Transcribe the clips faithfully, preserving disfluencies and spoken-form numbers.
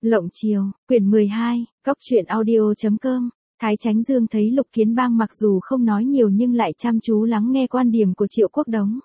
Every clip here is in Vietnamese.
Lộng Triều, quyển mười hai, góc truyện audio.com. Thái Chánh Dương thấy Lục Kiến Bang mặc dù không nói nhiều nhưng lại chăm chú lắng nghe quan điểm của Triệu Quốc Đống.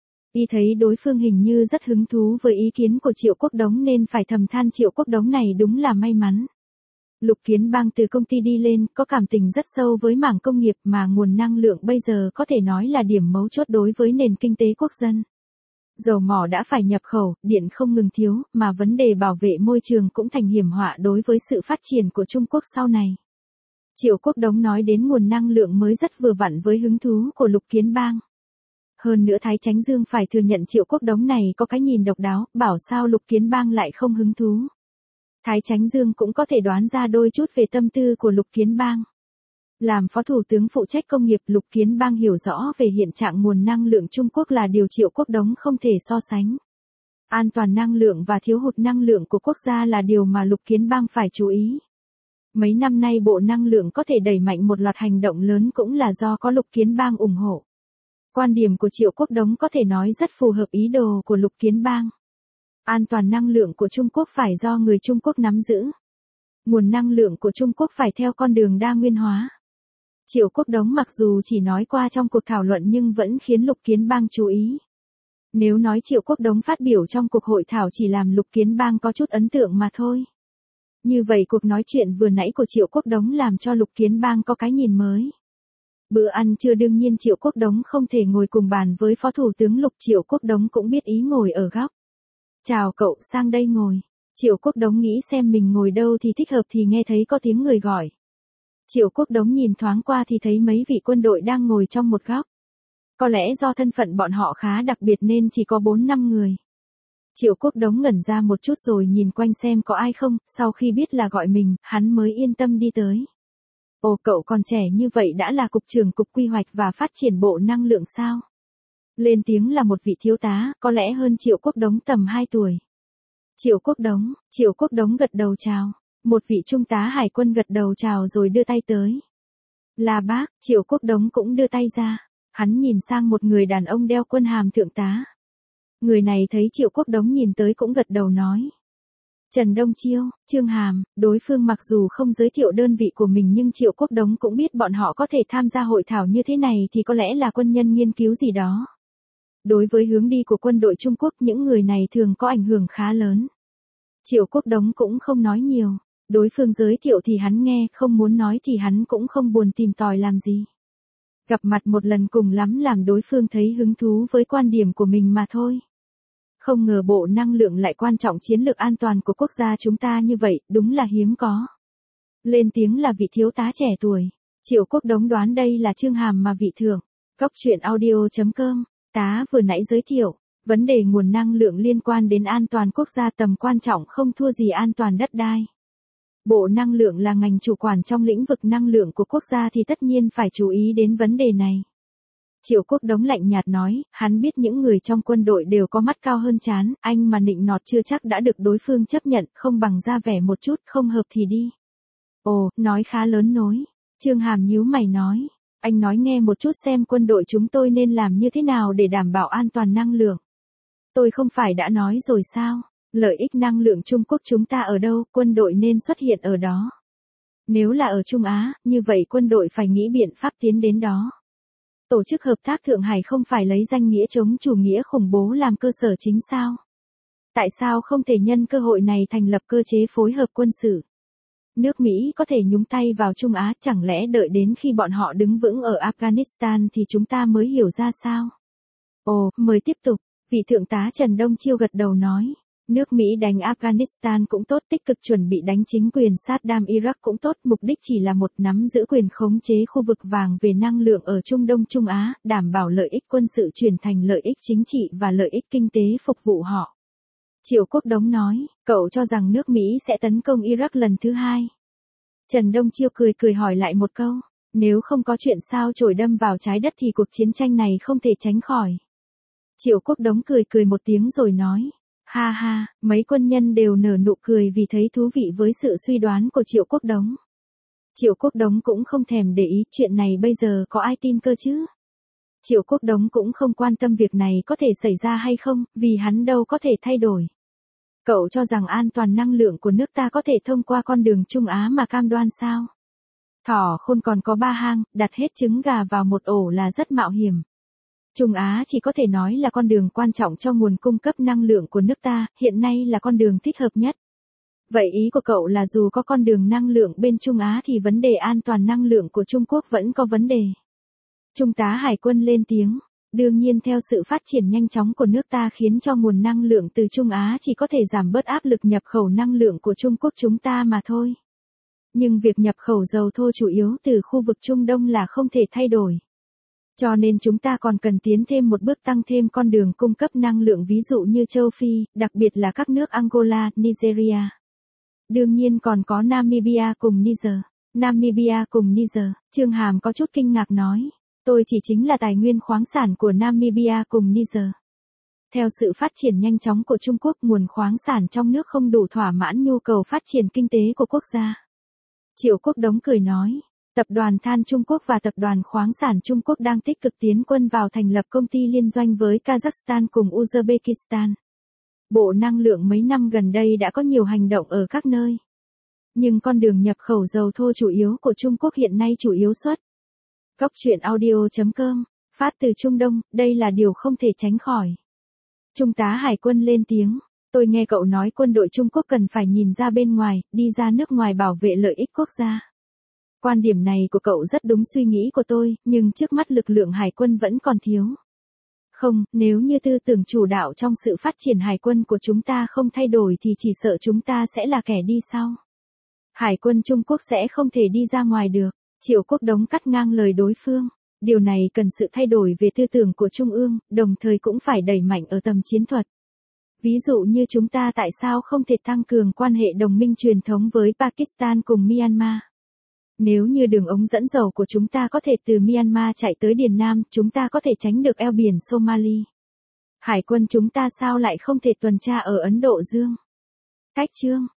Y thấy đối phương hình như rất hứng thú với ý kiến của Triệu Quốc Đống nên phải thầm than Triệu Quốc Đống này đúng là may mắn. Lục Kiến Bang từ công ty đi lên có cảm tình rất sâu với mảng công nghiệp mà nguồn năng lượng bây giờ có thể nói là điểm mấu chốt đối với nền kinh tế quốc dân. Dầu mỏ đã phải nhập khẩu, điện không ngừng thiếu, mà vấn đề bảo vệ môi trường cũng thành hiểm họa đối với sự phát triển của Trung Quốc sau này. Triệu Quốc Đống nói đến nguồn năng lượng mới rất vừa vặn với hứng thú của Lục Kiến Bang. Hơn nữa Thái Chánh Dương phải thừa nhận Triệu Quốc Đống này có cái nhìn độc đáo, bảo sao Lục Kiến Bang lại không hứng thú. Thái Chánh Dương cũng có thể đoán ra đôi chút về tâm tư của Lục Kiến Bang. Làm Phó Thủ tướng phụ trách công nghiệp, Lục Kiến Bang hiểu rõ về hiện trạng nguồn năng lượng Trung Quốc là điều Triệu Quốc Đống không thể so sánh. An toàn năng lượng và thiếu hụt năng lượng của quốc gia là điều mà Lục Kiến Bang phải chú ý. Mấy năm nay Bộ Năng lượng có thể đẩy mạnh một loạt hành động lớn cũng là do có Lục Kiến Bang ủng hộ. Quan điểm của Triệu Quốc Đống có thể nói rất phù hợp ý đồ của Lục Kiến Bang. An toàn năng lượng của Trung Quốc phải do người Trung Quốc nắm giữ. Nguồn năng lượng của Trung Quốc phải theo con đường đa nguyên hóa. Triệu Quốc Đống mặc dù chỉ nói qua trong cuộc thảo luận nhưng vẫn khiến Lục Kiến Bang chú ý. Nếu nói Triệu Quốc Đống phát biểu trong cuộc hội thảo chỉ làm Lục Kiến Bang có chút ấn tượng mà thôi. Như vậy cuộc nói chuyện vừa nãy của Triệu Quốc Đống làm cho Lục Kiến Bang có cái nhìn mới. Bữa ăn trưa đương nhiên Triệu Quốc Đống không thể ngồi cùng bàn với Phó Thủ tướng Lục. Triệu Quốc Đống cũng biết ý ngồi ở góc. Chào cậu, sang đây ngồi. Triệu Quốc Đống nghĩ xem mình ngồi đâu thì thích hợp thì nghe thấy có tiếng người gọi. Triệu Quốc Đống nhìn thoáng qua thì thấy mấy vị quân đội đang ngồi trong một góc. Có lẽ do thân phận bọn họ khá đặc biệt nên chỉ có bốn năm người. Triệu Quốc Đống ngẩn ra một chút rồi nhìn quanh xem có ai không, sau khi biết là gọi mình, hắn mới yên tâm đi tới. Ồ, cậu còn trẻ như vậy đã là Cục trưởng Cục Quy hoạch và Phát triển Bộ Năng lượng sao? Lên tiếng là một vị thiếu tá, có lẽ hơn Triệu Quốc Đống tầm hai tuổi. Triệu Quốc Đống, Triệu Quốc Đống gật đầu chào. Một vị trung tá hải quân gật đầu chào rồi đưa tay tới. Là bác, Triệu Quốc Đống cũng đưa tay ra. Hắn nhìn sang một người đàn ông đeo quân hàm thượng tá. Người này thấy Triệu Quốc Đống nhìn tới cũng gật đầu nói. Trần Đông Chiêu, Trương Hàm, đối phương mặc dù không giới thiệu đơn vị của mình nhưng Triệu Quốc Đống cũng biết bọn họ có thể tham gia hội thảo như thế này thì có lẽ là quân nhân nghiên cứu gì đó. Đối với hướng đi của quân đội Trung Quốc những người này thường có ảnh hưởng khá lớn. Triệu Quốc Đống cũng không nói nhiều. Đối phương giới thiệu thì hắn nghe, không muốn nói thì hắn cũng không buồn tìm tòi làm gì. Gặp mặt một lần cùng lắm làm đối phương thấy hứng thú với quan điểm của mình mà thôi. Không ngờ Bộ Năng lượng lại quan trọng chiến lược an toàn của quốc gia chúng ta như vậy, đúng là hiếm có. Lên tiếng là vị thiếu tá trẻ tuổi. Triệu Quốc Đống đoán đây là Trương Hàm mà vị thượng. Góc truyện audio.com. Tá vừa nãy giới thiệu. Vấn đề nguồn năng lượng liên quan đến an toàn quốc gia tầm quan trọng không thua gì an toàn đất đai. Bộ Năng lượng là ngành chủ quản trong lĩnh vực năng lượng của quốc gia thì tất nhiên phải chú ý đến vấn đề này. Triệu Quốc Đống lạnh nhạt nói, hắn biết những người trong quân đội đều có mắt cao hơn trán, anh mà nịnh nọt chưa chắc đã được đối phương chấp nhận, không bằng ra vẻ một chút, không hợp thì đi. Ồ, nói khá lớn nối. Trương Hàm nhíu mày nói, anh nói nghe một chút xem quân đội chúng tôi nên làm như thế nào để đảm bảo an toàn năng lượng. Tôi không phải đã nói rồi sao? Lợi ích năng lượng Trung Quốc chúng ta ở đâu, quân đội nên xuất hiện ở đó. Nếu là ở Trung Á, như vậy quân đội phải nghĩ biện pháp tiến đến đó. Tổ chức Hợp tác Thượng Hải không phải lấy danh nghĩa chống chủ nghĩa khủng bố làm cơ sở chính sao? Tại sao không thể nhân cơ hội này thành lập cơ chế phối hợp quân sự? Nước Mỹ có thể nhúng tay vào Trung Á, chẳng lẽ đợi đến khi bọn họ đứng vững ở Afghanistan thì chúng ta mới hiểu ra sao? Ồ, mời tiếp tục. Vị thượng tá Trần Đông Chiêu gật đầu nói. Nước Mỹ đánh Afghanistan cũng tốt, tích cực chuẩn bị đánh chính quyền Saddam Iraq cũng tốt, mục đích chỉ là một nắm giữ quyền khống chế khu vực vàng về năng lượng ở Trung Đông Trung Á, đảm bảo lợi ích quân sự chuyển thành lợi ích chính trị và lợi ích kinh tế phục vụ họ. Triệu Quốc Đống nói, cậu cho rằng nước Mỹ sẽ tấn công Iraq lần thứ hai. Trần Đông Chiêu cười cười hỏi lại một câu, nếu không có chuyện sao chổi đâm vào trái đất thì cuộc chiến tranh này không thể tránh khỏi. Triệu Quốc Đống cười cười một tiếng rồi nói. Ha ha, mấy quân nhân đều nở nụ cười vì thấy thú vị với sự suy đoán của Triệu Quốc Đống. Triệu Quốc Đống cũng không thèm để ý chuyện này bây giờ có ai tin cơ chứ. Triệu Quốc Đống cũng không quan tâm việc này có thể xảy ra hay không, vì hắn đâu có thể thay đổi. Cậu cho rằng an toàn năng lượng của nước ta có thể thông qua con đường Trung Á mà cam đoan sao? Thỏ khôn còn có ba hang, đặt hết trứng gà vào một ổ là rất mạo hiểm. Trung Á chỉ có thể nói là con đường quan trọng cho nguồn cung cấp năng lượng của nước ta, hiện nay là con đường thích hợp nhất. Vậy ý của cậu là dù có con đường năng lượng bên Trung Á thì vấn đề an toàn năng lượng của Trung Quốc vẫn có vấn đề. Trung tá Hải quân lên tiếng, đương nhiên theo sự phát triển nhanh chóng của nước ta khiến cho nguồn năng lượng từ Trung Á chỉ có thể giảm bớt áp lực nhập khẩu năng lượng của Trung Quốc chúng ta mà thôi. Nhưng việc nhập khẩu dầu thô chủ yếu từ khu vực Trung Đông là không thể thay đổi. Cho nên chúng ta còn cần tiến thêm một bước tăng thêm con đường cung cấp năng lượng ví dụ như châu Phi, đặc biệt là các nước Angola, Nigeria. Đương nhiên còn có Namibia cùng Niger. Namibia cùng Niger, Trương Hàm có chút kinh ngạc nói. Tôi chỉ chính là tài nguyên khoáng sản của Namibia cùng Niger. Theo sự phát triển nhanh chóng của Trung Quốc, nguồn khoáng sản trong nước không đủ thỏa mãn nhu cầu phát triển kinh tế của quốc gia. Triệu Quốc Đống cười nói, Tập đoàn Than Trung Quốc và Tập đoàn Khoáng sản Trung Quốc đang tích cực tiến quân vào thành lập công ty liên doanh với Kazakhstan cùng Uzbekistan. Bộ Năng lượng mấy năm gần đây đã có nhiều hành động ở các nơi. Nhưng con đường nhập khẩu dầu thô chủ yếu của Trung Quốc hiện nay chủ yếu xuất. Góc truyện audio chấm com, phát từ Trung Đông, đây là điều không thể tránh khỏi. Trung tá Hải quân lên tiếng, tôi nghe cậu nói quân đội Trung Quốc cần phải nhìn ra bên ngoài, đi ra nước ngoài bảo vệ lợi ích quốc gia. Quan điểm này của cậu rất đúng suy nghĩ của tôi, nhưng trước mắt lực lượng hải quân vẫn còn thiếu. Không, nếu như tư tưởng chủ đạo trong sự phát triển hải quân của chúng ta không thay đổi thì chỉ sợ chúng ta sẽ là kẻ đi sau. Hải quân Trung Quốc sẽ không thể đi ra ngoài được. Triệu Quốc Đống cắt ngang lời đối phương. Điều này cần sự thay đổi về tư tưởng của Trung ương, đồng thời cũng phải đẩy mạnh ở tầm chiến thuật. Ví dụ như chúng ta tại sao không thể tăng cường quan hệ đồng minh truyền thống với Pakistan cùng Myanmar. Nếu như đường ống dẫn dầu của chúng ta có thể từ Myanmar chạy tới Điền Nam, chúng ta có thể tránh được eo biển Somali. Hải quân chúng ta sao lại không thể tuần tra ở Ấn Độ Dương? Cách chương